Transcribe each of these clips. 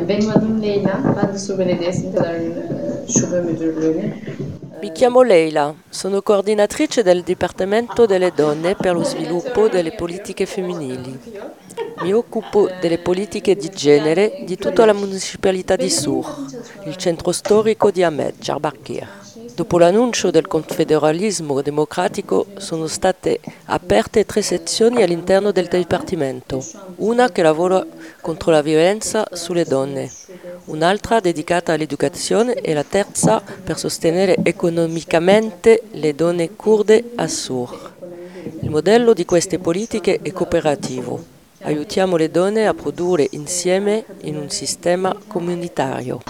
Benim adım Leyla. Ben de Sur Belediyesi'nin şube müdürlüğüne. Mi chiamo Leila, sono coordinatrice del Dipartimento delle Donne per lo sviluppo delle politiche femminili. Mi occupo delle politiche di genere di tutta la municipalità di Sur, il centro storico di Ahmed Diyarbakir. Dopo l'annuncio del confederalismo democratico sono state aperte 3 sezioni all'interno del Dipartimento, una che lavora contro la violenza sulle donne, un'altra dedicata all'educazione e la terza per sostenere economicamente le donne kurde a Sur. Il modello di queste politiche è cooperativo. Aiutiamo le donne a produrre insieme in un sistema comunitario.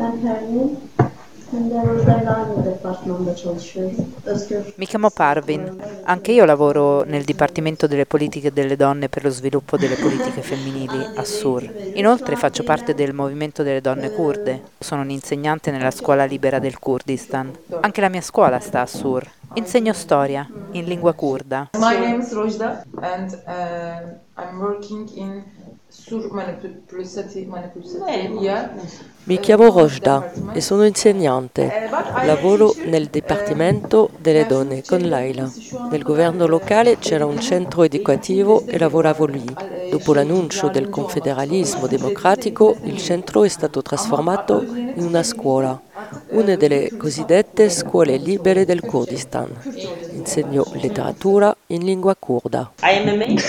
Mi chiamo Parvin, anche io lavoro nel Dipartimento delle politiche delle donne per lo sviluppo delle politiche femminili a Sur. Inoltre faccio parte del movimento delle donne kurde, sono un'insegnante nella scuola libera del Kurdistan. Anche la mia scuola sta a Sur. Insegno storia in lingua kurda. My name is Rojda and I'm working in Sur Manipulsati. Yeah. Mi chiamo Rojda e sono insegnante. Lavoro nel Dipartimento delle Donne con Laila. Nel governo locale c'era un centro educativo e lavoravo lì. Dopo l'annuncio del confederalismo democratico, il centro è stato trasformato in una scuola, una delle cosiddette scuole libere del Kurdistan. Insegno letteratura in lingua kurda. I am a male.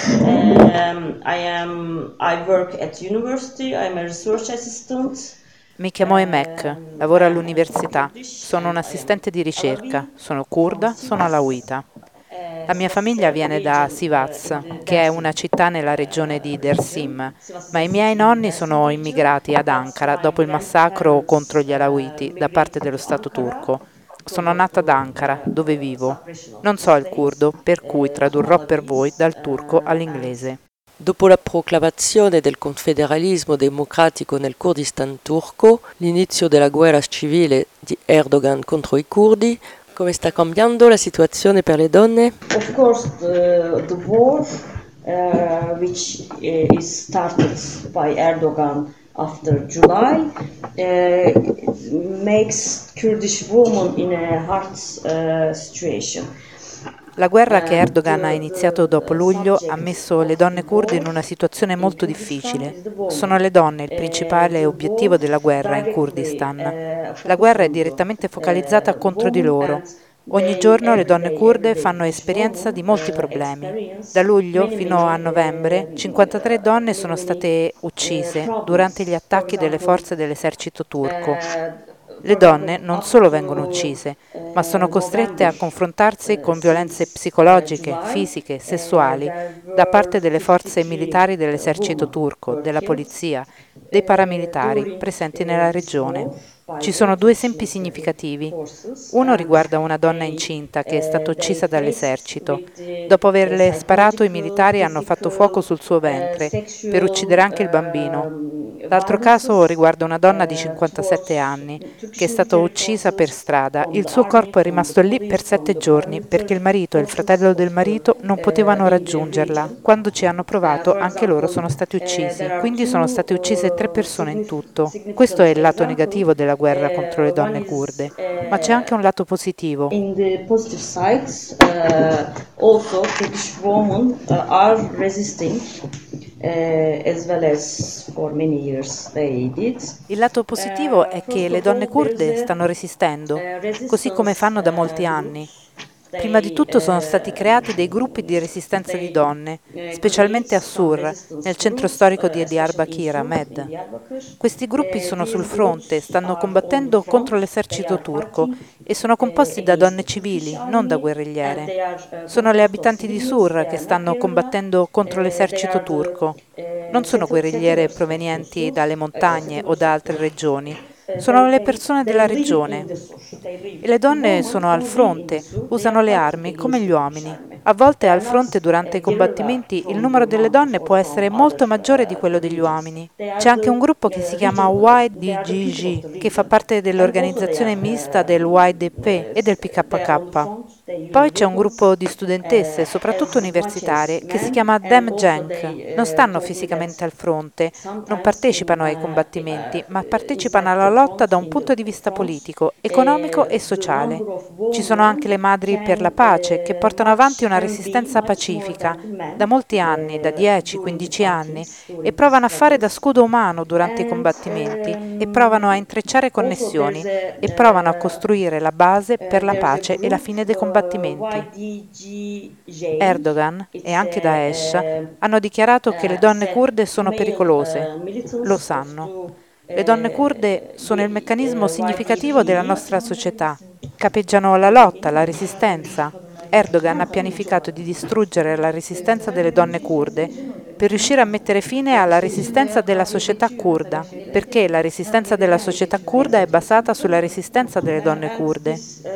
I work at university. I'm a research assistant. Mi chiamo Emek, lavoro all'università, sono un assistente di ricerca, sono kurda, sono alawita. La mia famiglia viene da Sivas, che è una città nella regione di Dersim, ma i miei nonni sono immigrati ad Ankara dopo il massacro contro gli alawiti da parte dello Stato turco. Sono nata ad Ankara, dove vivo. Non so il curdo, per cui tradurrò per voi dal turco all'inglese. Dopo la proclamazione del confederalismo democratico nel Kurdistan turco, l'inizio della guerra civile di Erdogan contro i curdi, come sta cambiando la situazione per le donne? Of course, the war, which is started by Erdogan after July, makes Kurdish women in a hard situation. La guerra che Erdogan ha iniziato dopo luglio ha messo le donne kurde in una situazione molto difficile. Sono le donne il principale obiettivo della guerra in Kurdistan. La guerra è direttamente focalizzata contro di loro. Ogni giorno le donne kurde fanno esperienza di molti problemi. Da luglio fino a novembre 53 donne sono state uccise durante gli attacchi delle forze dell'esercito turco. Le donne non solo vengono uccise, ma sono costrette a confrontarsi con violenze psicologiche, fisiche, sessuali da parte delle forze militari dell'esercito turco, della polizia, dei paramilitari presenti nella regione. Ci sono 2 esempi significativi. Uno riguarda una donna incinta che è stata uccisa dall'esercito. Dopo averle sparato, i militari hanno fatto fuoco sul suo ventre per uccidere anche il bambino. L'altro caso riguarda una donna di 57 anni che è stata uccisa per strada. Il suo corpo è rimasto lì per 7 giorni perché il marito e il fratello del marito non potevano raggiungerla. Quando ci hanno provato, anche loro sono stati uccisi. Quindi sono state uccise 3 persone in tutto. Questo è il lato negativo della guerra contro le donne kurde, ma c'è anche un lato positivo. In the positive sides, also Kurdish women are resisting. As well as for many years they did. Il lato positivo è che le donne kurde stanno resistendo, così come fanno da molti anni. Prima di tutto sono stati creati dei gruppi di resistenza di donne, specialmente a Sur, nel centro storico di Diyarbakir, Ahmed. Questi gruppi sono sul fronte, stanno combattendo contro l'esercito turco e sono composti da donne civili, non da guerrigliere. Sono le abitanti di Sur che stanno combattendo contro l'esercito turco. Non sono guerrigliere provenienti dalle montagne o da altre regioni. Sono le persone della regione e le donne sono al fronte, usano le armi come gli uomini. A volte al fronte durante i combattimenti il numero delle donne può essere molto maggiore di quello degli uomini. C'è anche un gruppo che si chiama YDGG, che fa parte dell'organizzazione mista del YDP e del PKK. Poi c'è un gruppo di studentesse, soprattutto universitarie, che si chiama Dem Cenk. Non stanno fisicamente al fronte, non partecipano ai combattimenti, ma partecipano alla lotta da un punto di vista politico, economico e sociale. Ci sono anche le madri per la pace, che portano avanti una resistenza pacifica da molti anni, da 10-15 anni, e provano a fare da scudo umano durante i combattimenti, e provano a intrecciare connessioni, e provano a costruire la base per la pace e la fine dei combattimenti. Erdogan e anche Daesh hanno dichiarato che le donne kurde sono pericolose. Lo sanno. Le donne kurde sono il meccanismo significativo della nostra società. Capeggiano la lotta, la resistenza. Erdogan ha pianificato di distruggere la resistenza delle donne kurde per riuscire a mettere fine alla resistenza della società kurda, perché la resistenza della società kurda è basata sulla resistenza delle donne kurde.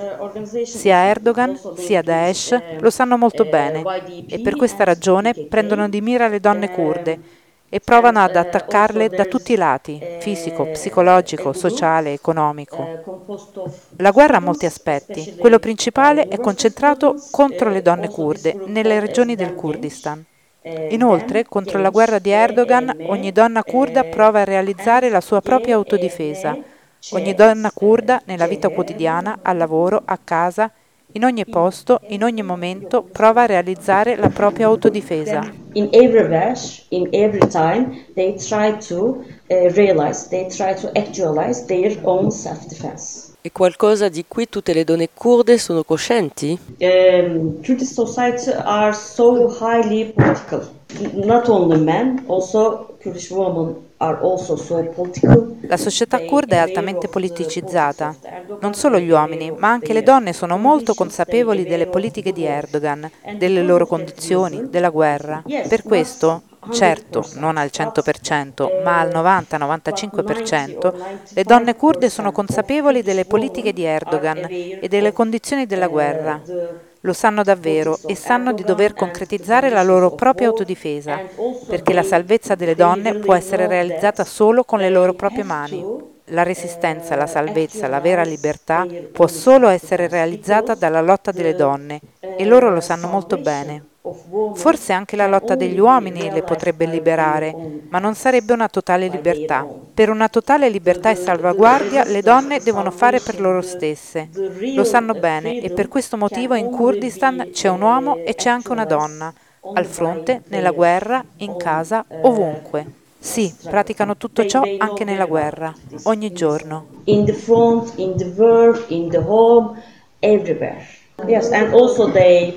Sia Erdogan sia Daesh lo sanno molto bene e per questa ragione prendono di mira le donne kurde e provano ad attaccarle da tutti i lati, fisico, psicologico, sociale, economico. La guerra ha molti aspetti. Quello principale è concentrato contro le donne kurde nelle regioni del Kurdistan. Inoltre, contro la guerra di Erdogan, ogni donna kurda prova a realizzare la sua propria autodifesa. Ogni donna kurda, nella vita quotidiana, al lavoro, a casa, in ogni posto, in ogni momento, prova a realizzare la propria autodifesa. In everywhere, in every time, they try to realize, they try to actualize their own self-defense. È qualcosa di cui tutte le donne kurde sono coscienti? Kurdish society are so highly political. Not only men, also Kurdish women are also so political. La società kurda è altamente politicizzata. Non solo gli uomini, ma anche le donne sono molto consapevoli delle politiche di Erdogan, delle loro condizioni, della guerra. Per questo, certo, non al 100%, ma al 90-95%, le donne kurde sono consapevoli delle politiche di Erdogan e delle condizioni della guerra. Lo sanno davvero e sanno di dover concretizzare la loro propria autodifesa, perché la salvezza delle donne può essere realizzata solo con le loro proprie mani. La resistenza, la salvezza, la vera libertà può solo essere realizzata dalla lotta delle donne e loro lo sanno molto bene. Forse anche la lotta degli uomini le potrebbe liberare, ma non sarebbe una totale libertà. Per una totale libertà e salvaguardia le donne devono fare per loro stesse. Lo sanno bene e per questo motivo in Kurdistan c'è un uomo e c'è anche una donna, al fronte, nella guerra, in casa, ovunque. Sì, praticano tutto ciò anche nella guerra, ogni giorno. In the front, in the work, in the home, everywhere. Yes, and also they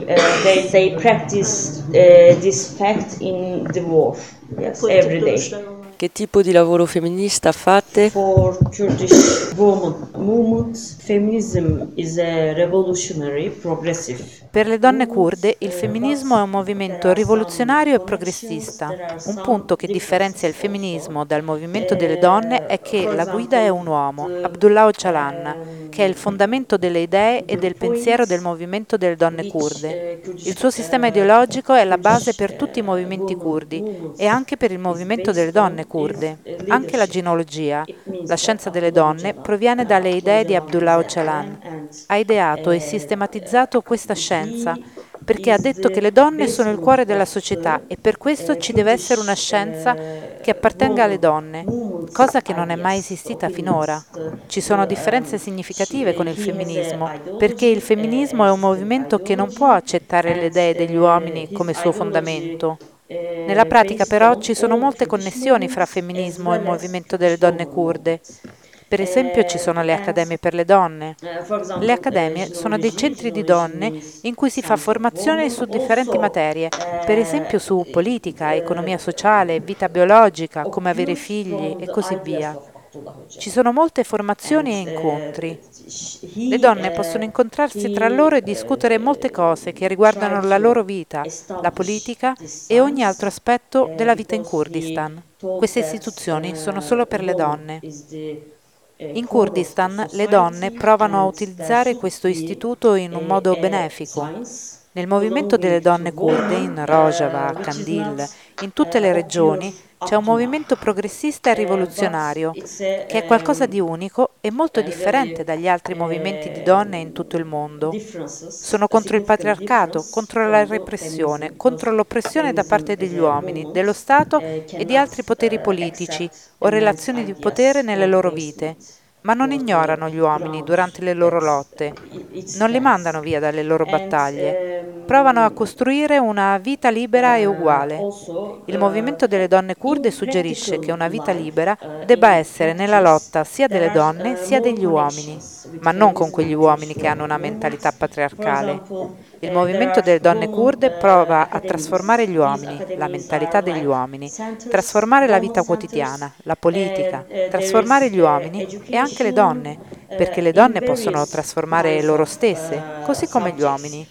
practice this fact in the war. Yes, every day. Che tipo di lavoro femminista fate? For Kurdish women movement, feminism is a revolutionary, progressive. Per le donne kurde il femminismo è un movimento rivoluzionario e progressista. Un punto che differenzia il femminismo dal movimento delle donne è che la guida è un uomo, Abdullah Öcalan, che è il fondamento delle idee e del pensiero del movimento delle donne kurde. Il suo sistema ideologico è la base per tutti i movimenti kurdi e anche per il movimento delle donne kurde. Anche la gineologia, la scienza delle donne, proviene dalle idee di Abdullah Öcalan. Ha ideato e sistematizzato questa scienza perché ha detto che le donne sono il cuore della società e per questo ci deve essere una scienza che appartenga alle donne, cosa che non è mai esistita finora. Ci sono differenze significative con il femminismo, perché il femminismo è un movimento che non può accettare le idee degli uomini come suo fondamento. Nella pratica però ci sono molte connessioni fra femminismo e il movimento delle donne kurde. Per esempio ci sono le accademie per le donne. Le accademie sono dei centri di donne in cui si fa formazione su differenti materie, per esempio su politica, economia sociale, vita biologica, come avere figli e così via. Ci sono molte formazioni e incontri. Le donne possono incontrarsi tra loro e discutere molte cose che riguardano la loro vita, la politica e ogni altro aspetto della vita in Kurdistan. Queste istituzioni sono solo per le donne. In Kurdistan le donne provano a utilizzare questo istituto in un modo benefico. Nel movimento delle donne kurde, in Rojava, Kandil, in tutte le regioni, C'è un movimento progressista e rivoluzionario che è qualcosa di unico e molto differente dagli altri movimenti di donne in tutto il mondo. Sono contro il patriarcato, contro la repressione, contro l'oppressione da parte degli uomini, dello Stato e di altri poteri politici o relazioni di potere nelle loro vite. Ma non ignorano gli uomini durante le loro lotte, non li mandano via dalle loro battaglie, provano a costruire una vita libera e uguale. Il movimento delle donne curde suggerisce che una vita libera debba essere nella lotta sia delle donne sia degli uomini, ma non con quegli uomini che hanno una mentalità patriarcale. Il movimento delle donne kurde prova a trasformare gli uomini, la mentalità degli uomini, trasformare la vita quotidiana, la politica, trasformare gli uomini e anche le donne, perché le donne possono trasformare loro stesse, così come gli uomini.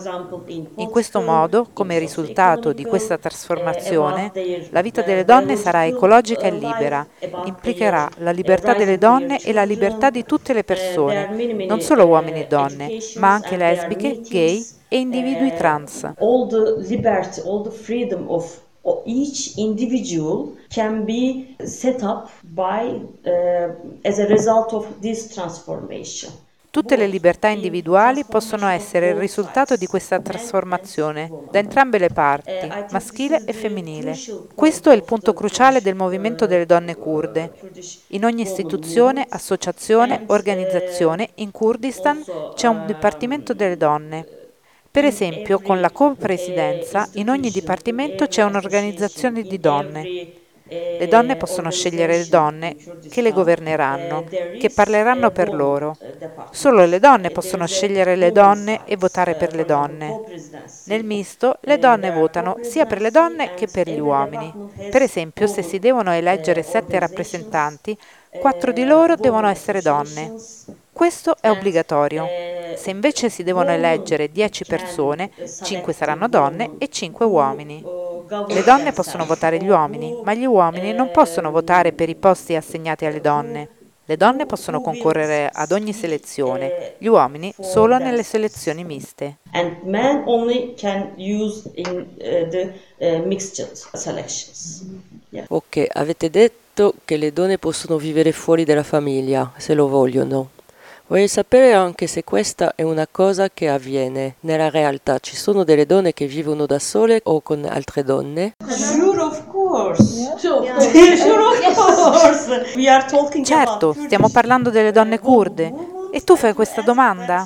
In questo modo, come risultato di questa trasformazione, la vita delle donne sarà ecologica e libera, implicherà la libertà delle donne e la libertà di tutte le persone, non solo uomini e donne, ma anche lesbiche, gay e individui trans. All the liberty, all the freedom of each individual can be set up by as a result of this transformation. Tutte le libertà individuali possono essere il risultato di questa trasformazione, da entrambe le parti, maschile e femminile. Questo è il punto cruciale del movimento delle donne kurde. In ogni istituzione, associazione, organizzazione in Kurdistan c'è un dipartimento delle donne. Per esempio, con la copresidenza, in ogni dipartimento c'è un'organizzazione di donne. Le donne possono scegliere le donne che le governeranno, che parleranno per loro. Solo le donne possono scegliere le donne e votare per le donne. Nel misto, le donne votano sia per le donne che per gli uomini. Per esempio, se si devono eleggere 7 rappresentanti, 4 di loro devono essere donne. Questo è obbligatorio. Se invece si devono eleggere 10 persone, 5 saranno donne e 5 uomini. Le donne possono votare gli uomini, ma gli uomini non possono votare per i posti assegnati alle donne. Le donne possono concorrere ad ogni selezione, gli uomini solo nelle selezioni miste. And men only can use in the mixed selections. Yeah. Ok, avete detto che le donne possono vivere fuori dalla famiglia, se lo vogliono. Vorrei sapere anche se questa è una cosa che avviene nella realtà. Ci sono delle donne che vivono da sole o con altre donne? Sure, of course. Sure, of course. We are talking Certo, about stiamo parlando delle donne kurde. E tu fai questa domanda?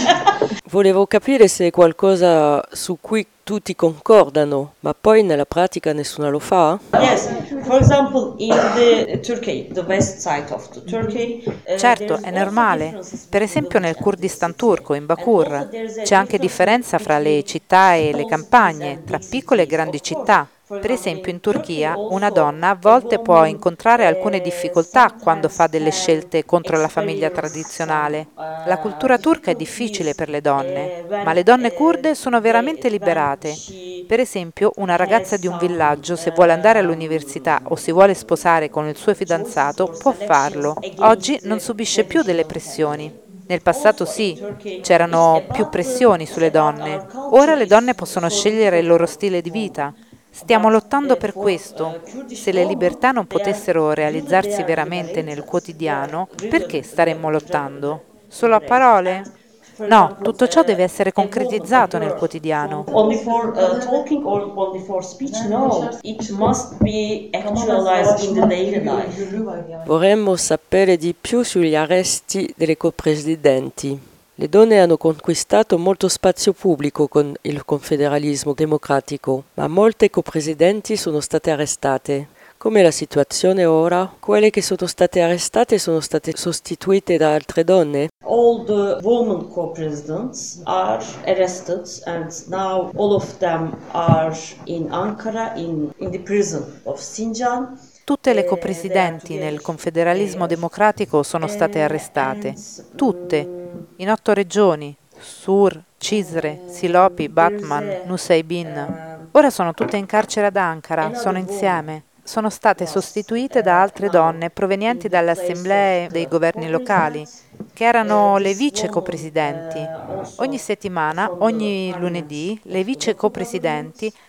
Volevo capire se è qualcosa su cui tutti concordano, ma poi nella pratica nessuno lo fa? Yes, for example, in the Turkey, the west side of the Turkey. Certo, è normale. Per esempio nel Kurdistan turco, in Bakur, c'è anche differenza fra le città e le campagne, tra piccole e grandi città. Per esempio in Turchia una donna a volte può incontrare alcune difficoltà quando fa delle scelte contro la famiglia tradizionale. La cultura turca è difficile per le donne, ma le donne kurde sono veramente liberate. Per esempio una ragazza di un villaggio, se vuole andare all'università o si vuole sposare con il suo fidanzato, può farlo. Oggi non subisce più delle pressioni. Nel passato sì, c'erano più pressioni sulle donne. Ora le donne possono scegliere il loro stile di vita. Stiamo lottando per questo. Se le libertà non potessero realizzarsi veramente nel quotidiano, perché staremmo lottando? Solo a parole? No, tutto ciò deve essere concretizzato nel quotidiano. Only for talking or only for speech? No, it must be actualized in the daily life. Vorremmo sapere di più sugli arresti delle copresidenti. Le donne hanno conquistato molto spazio pubblico con il confederalismo democratico, ma molte copresidenti sono state arrestate. Com'è la situazione ora? Quelle che sono state arrestate sono state sostituite da altre donne? All the women co-presidents are arrested and now all of them are in Ankara, in the prison of Sinjan. Tutte le copresidenti nel confederalismo democratico sono state arrestate. Tutte. In 8 regioni. Sur, Cizre, Silopi, Batman, Nusaybin. Ora sono tutte in carcere ad Ankara, sono insieme. Sono state sostituite da altre donne provenienti dalle assemblee dei governi locali, che erano le vice copresidenti. Ogni settimana, ogni lunedì, le vice copresidenti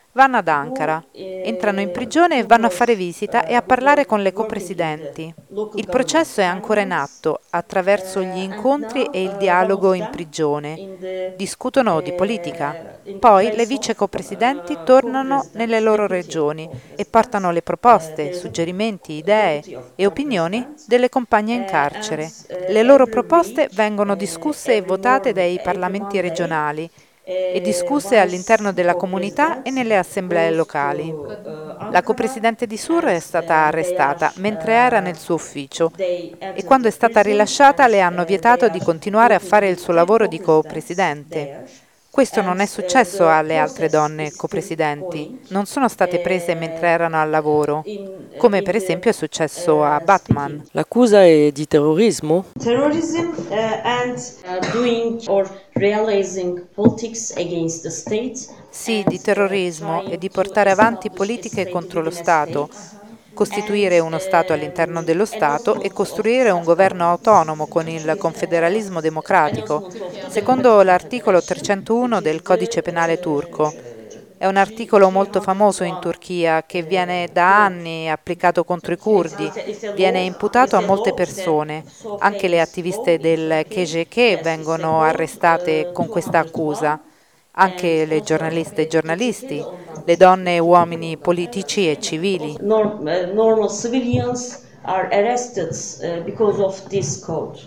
Vanno ad Ankara, entrano in prigione e vanno a fare visita e a parlare con le copresidenti. Il processo è ancora in atto attraverso gli incontri e il dialogo in prigione. Discutono di politica. Poi le vice copresidenti tornano nelle loro regioni e portano le proposte, suggerimenti, idee e opinioni delle compagne in carcere. Le loro proposte vengono discusse e votate dai parlamenti regionali e discusse all'interno della comunità e nelle assemblee locali. La copresidente di Sur è stata arrestata mentre era nel suo ufficio e quando è stata rilasciata le hanno vietato di continuare a fare il suo lavoro di copresidente. Questo non è successo alle altre donne copresidenti, non sono state prese mentre erano al lavoro, come per esempio è successo a Batman. L'accusa è di terrorismo? Terrorism and doing or realizing politics against the state. Sì, di terrorismo e di portare avanti politiche contro lo Stato, costituire uno Stato all'interno dello Stato e costruire un governo autonomo con il confederalismo democratico, secondo l'articolo 301 del Codice Penale turco. È un articolo molto famoso in Turchia che viene da anni applicato contro i curdi, viene imputato a molte persone, anche le attiviste del KCK vengono arrestate con questa accusa, anche le giornaliste e giornalisti, le donne e uomini politici e civili. Normal civilians are arrested because of this code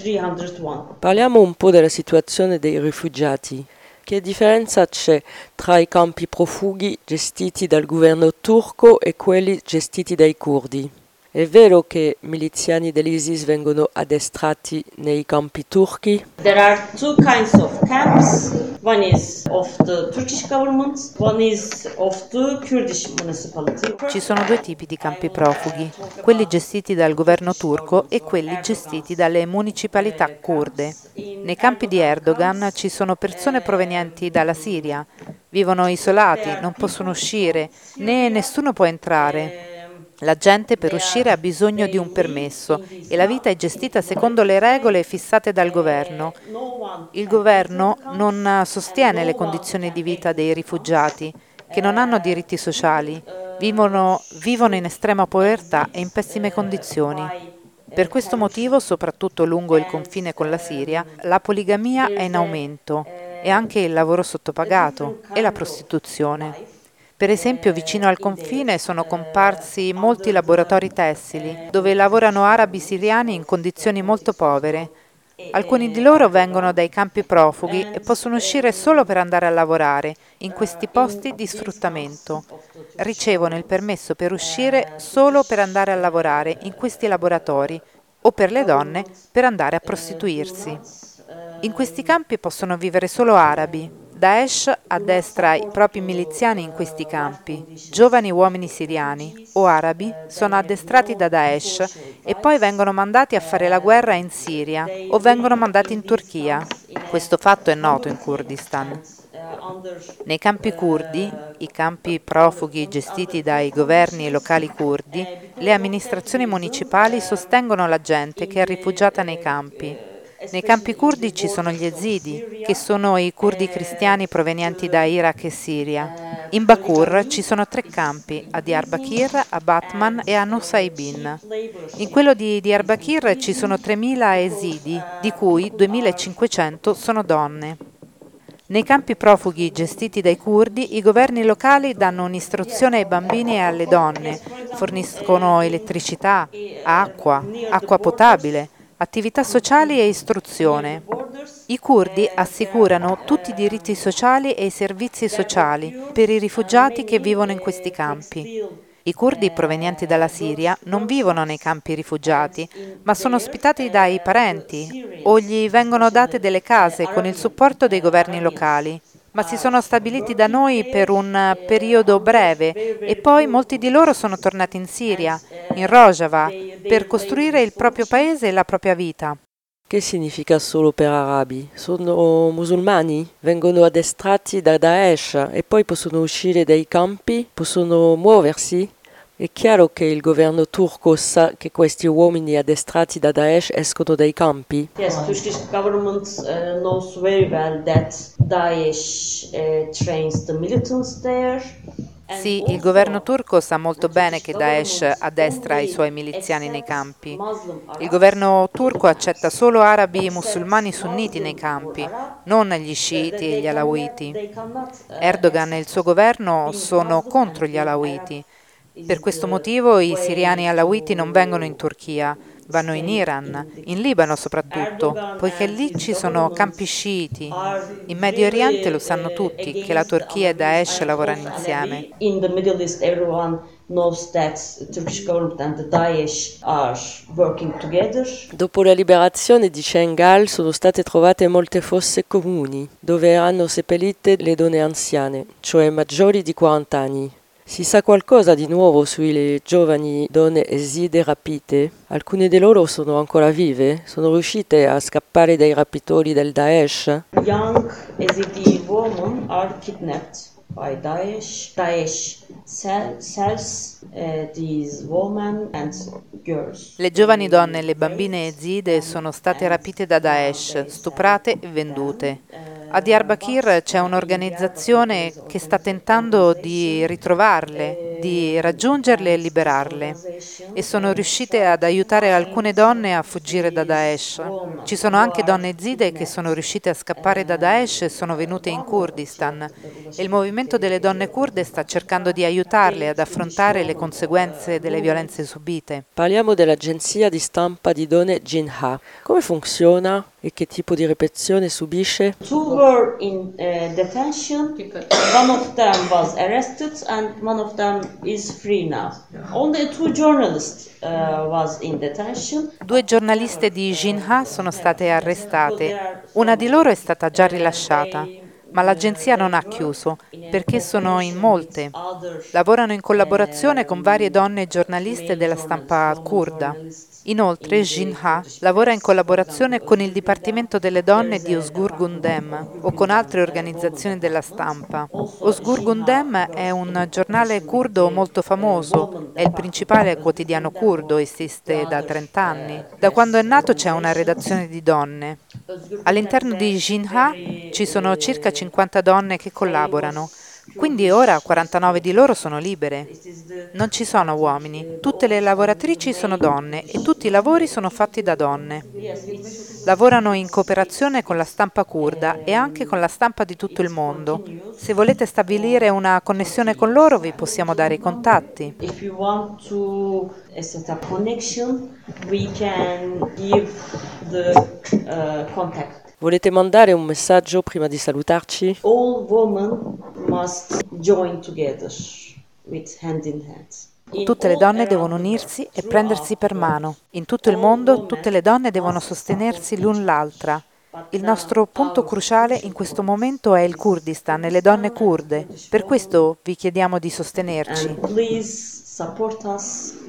301. Parliamo un po' della situazione dei rifugiati. Che differenza c'è tra i campi profughi gestiti dal governo turco e quelli gestiti dai curdi? È vero che miliziani dell'ISIS vengono addestrati nei campi turchi? There are two kinds of camps. One is of the Turkish government, one is of the Kurdish municipality. Ci sono due tipi di campi profughi, quelli gestiti dal governo turco e quelli gestiti dalle municipalità kurde. Nei campi di Erdogan ci sono persone provenienti dalla Siria, vivono isolati, non possono uscire, né nessuno può entrare. La gente per uscire ha bisogno di un permesso e la vita è gestita secondo le regole fissate dal governo. Il governo non sostiene le condizioni di vita dei rifugiati, che non hanno diritti sociali, vivono in estrema povertà e in pessime condizioni. Per questo motivo, soprattutto lungo il confine con la Siria, la poligamia è in aumento e anche il lavoro sottopagato e la prostituzione. Per esempio, vicino al confine sono comparsi molti laboratori tessili, dove lavorano arabi siriani in condizioni molto povere. Alcuni di loro vengono dai campi profughi e possono uscire solo per andare a lavorare in questi posti di sfruttamento. Ricevono il permesso per uscire solo per andare a lavorare in questi laboratori o per le donne per andare a prostituirsi. In questi campi possono vivere solo arabi. Daesh addestra i propri miliziani in questi campi. Giovani uomini siriani o arabi sono addestrati da Daesh e poi vengono mandati a fare la guerra in Siria o vengono mandati in Turchia. Questo fatto è noto in Kurdistan. Nei campi curdi, i campi profughi gestiti dai governi locali curdi, le amministrazioni municipali sostengono la gente che è rifugiata nei campi. Nei campi curdi ci sono gli ezidi, che sono i curdi cristiani provenienti da Iraq e Siria. In Bakur ci sono 3 campi, a Diyarbakir, a Batman e a Nusaybin. In quello di Diyarbakir ci sono 3.000 esidi, di cui 2.500 sono donne. Nei campi profughi gestiti dai curdi, i governi locali danno un'istruzione ai bambini e alle donne, forniscono elettricità, acqua potabile, attività sociali e istruzione. I curdi assicurano tutti i diritti sociali e i servizi sociali per i rifugiati che vivono in questi campi. I curdi provenienti dalla Siria non vivono nei campi rifugiati, ma sono ospitati dai parenti o gli vengono date delle case con il supporto dei governi locali. Ma si sono stabiliti da noi per un periodo breve e poi molti di loro sono tornati in Siria, in Rojava, per costruire il proprio paese e la propria vita. Che significa solo per arabi? Sono musulmani? Vengono addestrati da Daesh e poi possono uscire dai campi? Possono muoversi? È chiaro che il governo turco sa che questi uomini addestrati da Daesh escono dai campi? Yes, Turkish government knows very well that Daesh trains the militants there. Sì, il governo turco sa molto bene che Daesh addestra i suoi miliziani nei campi. Il governo turco accetta solo arabi e musulmani sunniti nei campi, non gli sciiti e gli alawiti. Erdogan e il suo governo sono contro gli alawiti. Per questo motivo i siriani alawiti non vengono in Turchia, vanno in Iran, in Libano soprattutto, poiché lì ci sono campi sciiti. In Medio Oriente lo sanno tutti che la Turchia e Daesh lavorano insieme. In the Middle East, everyone knows that the Turkish government and the Daesh are working together. Dopo la liberazione di Cengal sono state trovate molte fosse comuni, dove erano seppellite le donne anziane, cioè maggiori di 40 anni. Si sa qualcosa di nuovo sulle giovani donne eside rapite? Alcune di loro sono ancora vive? Sono riuscite a scappare dai rapitori del Daesh? Young Yazidi women are kidnapped by Daesh. Daesh sells these women and girls. Le giovani donne e le bambine yazide sono state rapite da Daesh, stuprate e vendute. A Diyarbakir c'è un'organizzazione che sta tentando di ritrovarle, di raggiungerle e liberarle, e sono riuscite ad aiutare alcune donne a fuggire da Daesh. Ci sono anche donne yazide che sono riuscite a scappare da Daesh e sono venute in Kurdistan, e il movimento delle donne kurde sta cercando di aiutarle ad affrontare le conseguenze delle violenze subite. Parliamo dell'agenzia di stampa di donne Jinha. Come funziona e che tipo di repressione subisce? Two were in detention. One of them was arrested and one of them is free now. Only two journalists was in detention. 2 giornaliste di Jinha sono state arrestate. Una di loro è stata già rilasciata, ma l'agenzia non ha chiuso, perché sono in molte. Lavorano in collaborazione con varie donne giornaliste della stampa kurda. Inoltre, Jinha lavora in collaborazione con il Dipartimento delle Donne di Özgür Gündem o con altre organizzazioni della stampa. Özgür Gündem è un giornale curdo molto famoso, è il principale quotidiano curdo, esiste da 30 anni. Da quando è nato c'è una redazione di donne. All'interno di Jinha ci sono circa 50 donne che collaborano. Quindi ora 49 di loro sono libere. Non ci sono uomini, tutte le lavoratrici sono donne e tutti i lavori sono fatti da donne. Lavorano in cooperazione con la stampa curda e anche con la stampa di tutto il mondo. Se volete stabilire una connessione con loro vi possiamo dare i contatti. If you want to set up connection, we can give the contact. Volete mandare un messaggio prima di salutarci? All women must join together with hand in hand. Tutte le donne devono unirsi e prendersi per mano. In tutto il mondo tutte le donne devono sostenersi l'un l'altra. Il nostro punto cruciale in questo momento è il Kurdistan e le donne kurde. Per questo vi chiediamo di sostenerci. Please support us.